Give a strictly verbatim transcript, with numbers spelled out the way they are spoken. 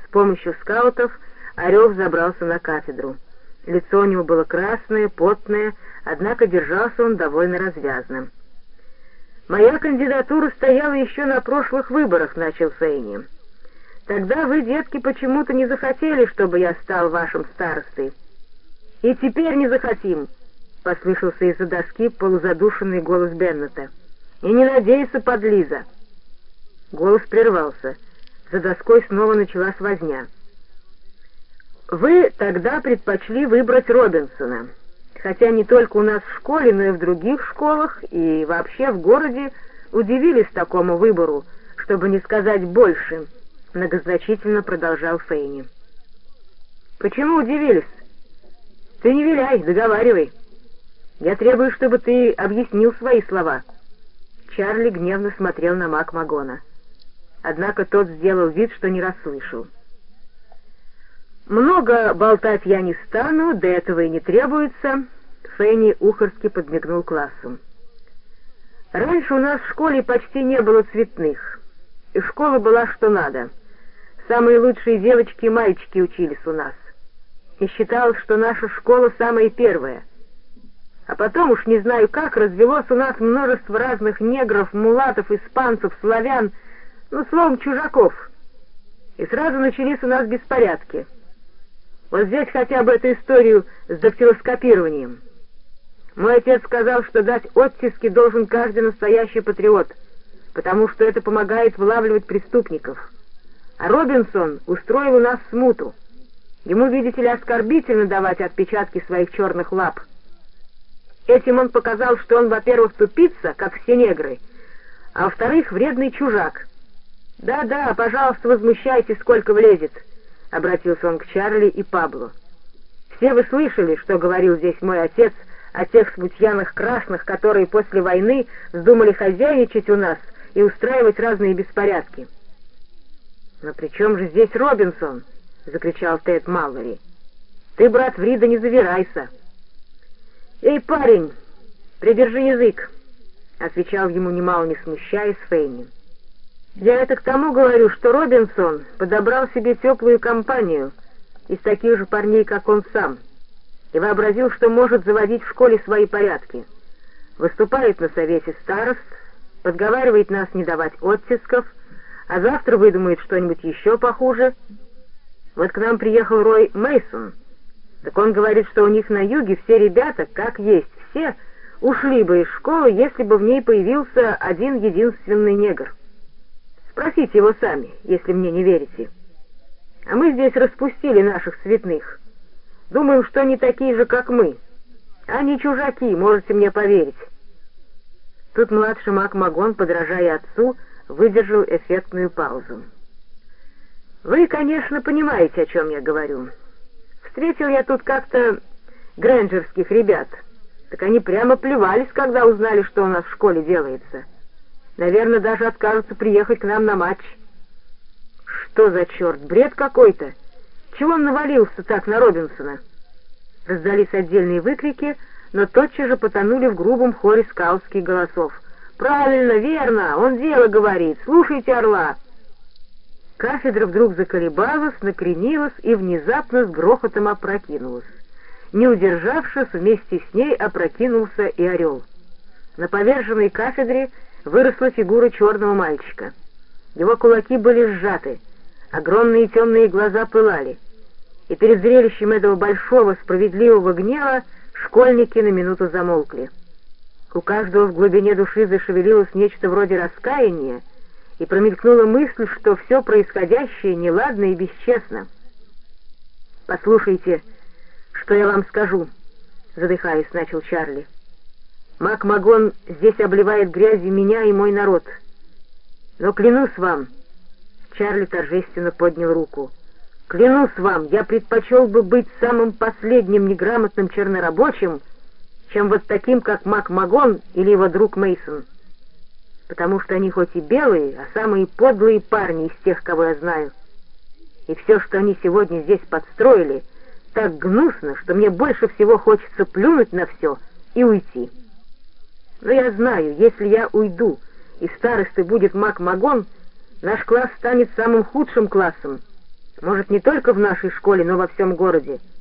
С помощью скаутов Орел забрался на кафедру. Лицо у него было красное, потное, однако держался он довольно развязно. «Моя кандидатура стояла еще на прошлых выборах», — начал Фейни. «Тогда вы, детки, почему-то не захотели, чтобы я стал вашим старостой. И теперь не захотим», — послышался из-за доски полузадушенный голос Беннета. «И не надейся, подлиза». Голос прервался. За доской снова началась возня. «Вы тогда предпочли выбрать Робинсона, хотя не только у нас в школе, но и в других школах и вообще в городе удивились такому выбору, чтобы не сказать больше», — многозначительно продолжал Фейни. «Почему удивились? Ты не виляй, договаривай. Я требую, чтобы ты объяснил свои слова». Чарли гневно смотрел на МакМагона. Однако тот сделал вид, что не расслышал. «Много болтать я не стану, до этого и не требуется», — Фейни ухорски подмигнул классу. «Раньше у нас в школе почти не было цветных, и школа была что надо. Самые лучшие девочки и мальчики учились у нас, и считалось, что наша школа самая первая. А потом, уж не знаю как, развелось у нас множество разных негров, мулатов, испанцев, славян, ну, словом, чужаков, и сразу начались у нас беспорядки. Вот взять хотя бы эту историю с дактилоскопированием. Мой отец сказал, что дать оттиски должен каждый настоящий патриот, потому что это помогает вылавливать преступников. А Робинсон устроил у нас смуту. Ему, видите ли, оскорбительно давать отпечатки своих черных лап. Этим он показал, что он, во-первых, тупица, как все негры, а во-вторых, вредный чужак. «Да-да, пожалуйста, возмущайтесь, сколько влезет», — обратился он к Чарли и Паблу. «Все вы слышали, что говорил здесь мой отец о тех смутьянах красных, которые после войны вздумали хозяйничать у нас и устраивать разные беспорядки». «Но при чем же здесь Робинсон?» — закричал Тед Маллори. «Ты, брат, в Рида не завирайся». «Эй, парень, придержи язык», — отвечал ему, немало не смущаясь, Фейни. «Я это к тому говорю, что Робинсон подобрал себе теплую компанию из таких же парней, как он сам, и вообразил, что может заводить в школе свои порядки. Выступает на совете старост, подговаривает нас не давать оттисков, а завтра выдумает что-нибудь еще похуже. Вот к нам приехал Рой Мейсон, так он говорит, что у них на юге все ребята, как есть все, ушли бы из школы, если бы в ней появился один единственный негр. Спросите его сами, если мне не верите. А мы здесь распустили наших цветных. Думаем, что они такие же, как мы. Они чужаки, можете мне поверить». Тут младший МакМагон, подражая отцу, выдержал эффектную паузу. «Вы, конечно, понимаете, о чем я говорю. Встретил я тут как-то грэнджерских ребят, так они прямо плевались, когда узнали, что у нас в школе делается. Наверное, даже откажутся приехать к нам на матч». «Что за черт, бред какой-то? Чего он навалился так на Робинсона?» Раздались отдельные выкрики, но тотчас же потонули в грубом хоре скаутских голосов. «Правильно, верно, он дело говорит, слушайте орла!» Кафедра вдруг заколебалась, накренилась и внезапно с грохотом опрокинулась. Не удержавшись, вместе с ней опрокинулся и орел. На поверженной кафедре выросла фигура черного мальчика. Его кулаки были сжаты, огромные темные глаза пылали, и перед зрелищем этого большого справедливого гнева школьники на минуту замолкли. У каждого в глубине души зашевелилось нечто вроде раскаяния, и промелькнула мысль, что все происходящее неладно и бесчестно. «Послушайте, что я вам скажу», — задыхаясь, начал Чарли. «МакМагон здесь обливает грязью меня и мой народ. Но клянусь вам», — Чарли торжественно поднял руку, «клянусь вам, я предпочел бы быть самым последним неграмотным чернорабочим, чем вот таким, как МакМагон или его друг Мейсон. Потому что они хоть и белые, а самые подлые парни из тех, кого я знаю. И все, что они сегодня здесь подстроили, так гнусно, что мне больше всего хочется плюнуть на все и уйти. Но я знаю, если я уйду, и старостой будет МакМагон, наш класс станет самым худшим классом, Может, не только в нашей школе, но во всем городе.